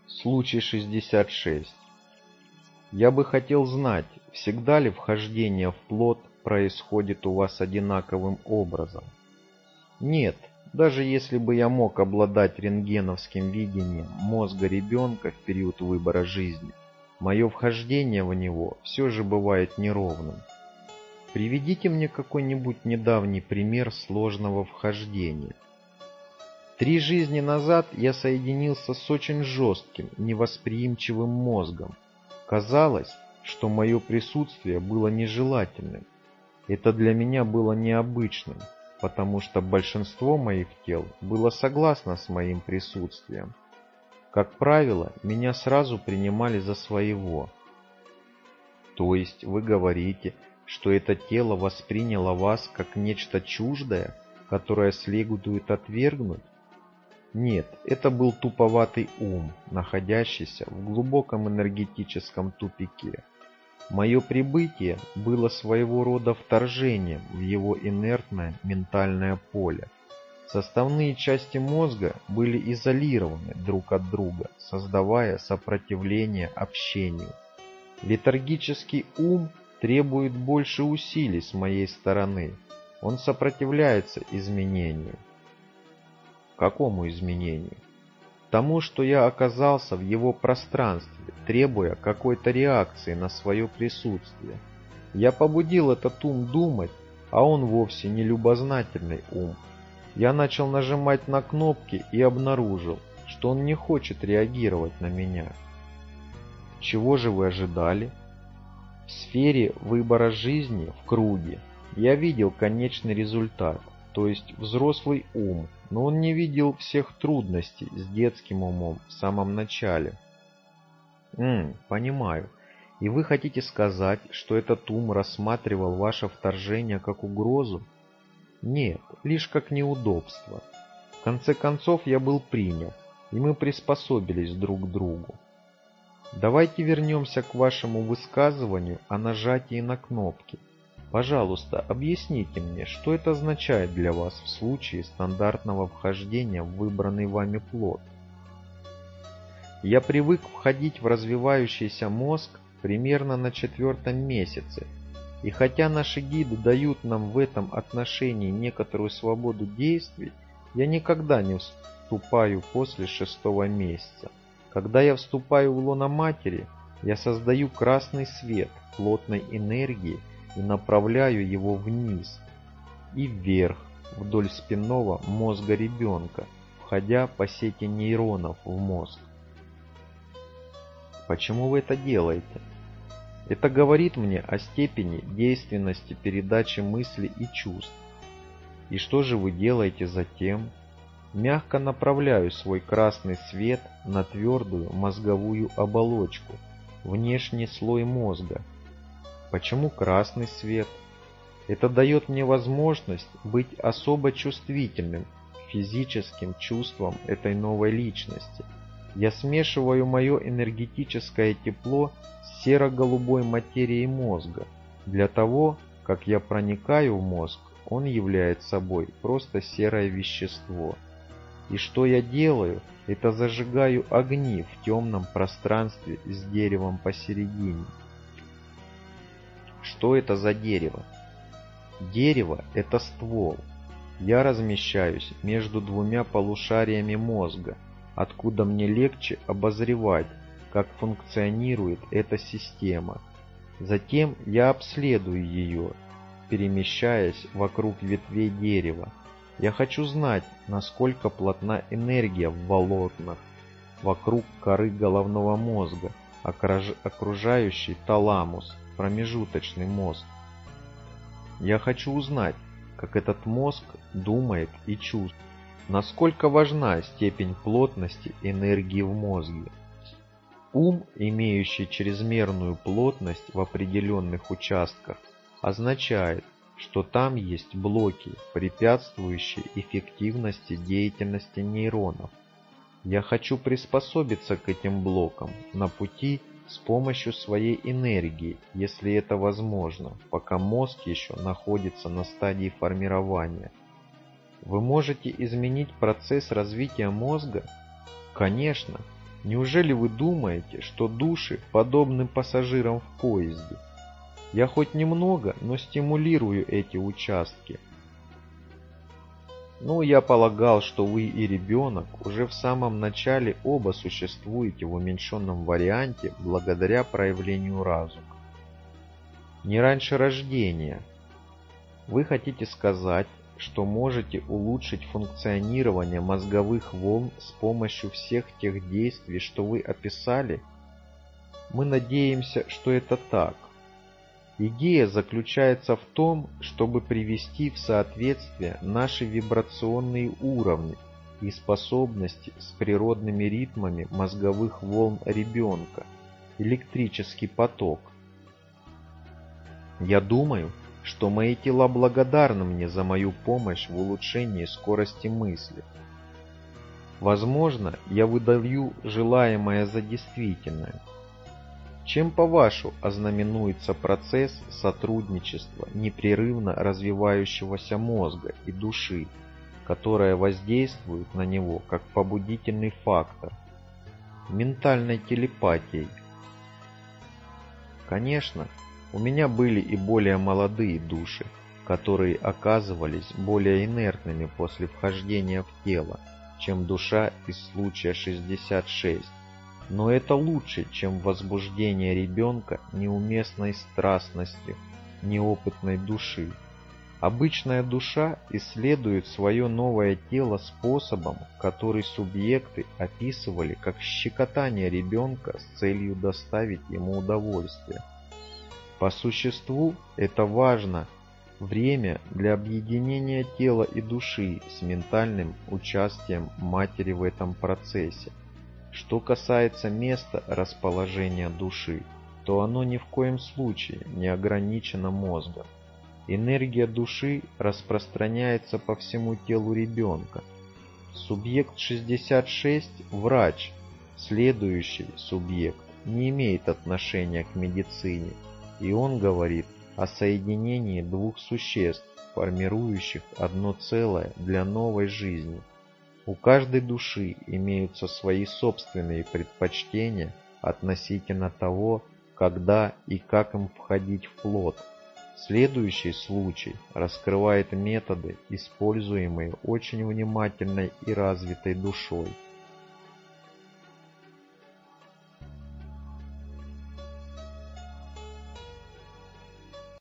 Случай 66. Я бы хотел знать, всегда ли вхождение в плод происходит у вас одинаковым образом? Нет, даже если бы я мог обладать рентгеновским видением мозга ребенка в период выбора жизни, мое вхождение в него все же бывает неровным. Приведите мне какой-нибудь недавний пример сложного вхождения. 3 жизни назад я соединился с очень жестким, невосприимчивым мозгом. Казалось, что мое присутствие было нежелательным. Это для меня было необычным, потому что большинство моих тел было согласно с моим присутствием. Как правило, меня сразу принимали за своего. То есть вы говорите, что это тело восприняло вас как нечто чуждое, которое следует отвергнуть? Нет, это был туповатый ум, находящийся в глубоком энергетическом тупике. Мое прибытие было своего рода вторжением в его инертное ментальное поле. Составные части мозга были изолированы друг от друга, создавая сопротивление общению. Летаргический ум требует больше усилий с моей стороны. Он сопротивляется изменению. Какому изменению? Тому, что я оказался в его пространстве, требуя какой-то реакции на свое присутствие. Я побудил этот ум думать, а он вовсе не любознательный ум. Я начал нажимать на кнопки и обнаружил, что он не хочет реагировать на меня. Чего же вы ожидали? В сфере выбора жизни в круге я видел конечный результат, то есть взрослый ум, но он не видел всех трудностей с детским умом в самом начале. Понимаю. И вы хотите сказать, что этот ум рассматривал ваше вторжение как угрозу? Нет, лишь как неудобство. В конце концов я был принят, и мы приспособились друг к другу. Давайте вернемся к вашему высказыванию о нажатии на кнопки. Пожалуйста, объясните мне, что это означает для вас в случае стандартного вхождения в выбранный вами плод. Я привык входить в развивающийся мозг примерно на 4-м месяце, и хотя наши гиды дают нам в этом отношении некоторую свободу действий, я никогда не вступаю после 6-го месяца. Когда я вступаю в лоно матери, я создаю красный свет плотной энергии и направляю его вниз и вверх вдоль спинного мозга ребенка, входя по сети нейронов в мозг. Почему вы это делаете? Это говорит мне о степени действенности передачи мыслей и чувств. И что же вы делаете затем? Мягко направляю свой красный свет на твердую мозговую оболочку, внешний слой мозга. Почему красный свет? Это дает мне возможность быть особо чувствительным к физическим чувствам этой новой личности. Я смешиваю мое энергетическое тепло с серо-голубой материей мозга. Для того, как я проникаю в мозг, он является собой просто серое вещество. И что я делаю, это зажигаю огни в темном пространстве с деревом посередине. Что это за дерево? Дерево – это ствол. Я размещаюсь между двумя полушариями мозга, откуда мне легче обозревать, как функционирует эта система. Затем я обследую ее, перемещаясь вокруг ветвей дерева. Я хочу знать, насколько плотна энергия в волокнах вокруг коры головного мозга, окружающий таламус, промежуточный мозг. Я хочу узнать, как этот мозг думает и чувствует, насколько важна степень плотности энергии в мозге. Ум, имеющий чрезмерную плотность в определенных участках, означает, что там есть блоки, препятствующие эффективности деятельности нейронов. Я хочу приспособиться к этим блокам на пути с помощью своей энергии, если это возможно, пока мозг еще находится на стадии формирования. Вы можете изменить процесс развития мозга? Конечно. Неужели вы думаете, что души подобны пассажирам в поезде? Я хоть немного, но стимулирую эти участки. Ну, я полагал, что вы и ребенок уже в самом начале оба существуете в уменьшенном варианте благодаря проявлению разума. Не раньше рождения. Вы хотите сказать, что можете улучшить функционирование мозговых волн с помощью всех тех действий, что вы описали? Мы надеемся, что это так. Идея заключается в том, чтобы привести в соответствие наши вибрационные уровни и способности с природными ритмами мозговых волн ребенка, электрический поток. Я думаю, что мои тела благодарны мне за мою помощь в улучшении скорости мысли. Возможно, я выдаю желаемое за действительное. Чем, по-вашему, ознаменуется процесс сотрудничества непрерывно развивающегося мозга и души, которая воздействует на него как побудительный фактор, ментальной телепатией? Конечно, у меня были и более молодые души, которые оказывались более инертными после вхождения в тело, чем душа из случая 66. Но это лучше, чем возбуждение ребенка неуместной страстностью неопытной души. Обычная душа исследует свое новое тело способом, который субъекты описывали как щекотание ребенка с целью доставить ему удовольствие. По существу это важно время для объединения тела и души с ментальным участием матери в этом процессе. Что касается места расположения души, то оно ни в коем случае не ограничено мозгом. Энергия души распространяется по всему телу ребенка. Субъект 66 – врач, следующий субъект не имеет отношения к медицине, и он говорит о соединении двух существ, формирующих одно целое для новой жизни. У каждой души имеются свои собственные предпочтения относительно того, когда и как им входить в плод. Следующий случай раскрывает методы, используемые очень внимательной и развитой душой.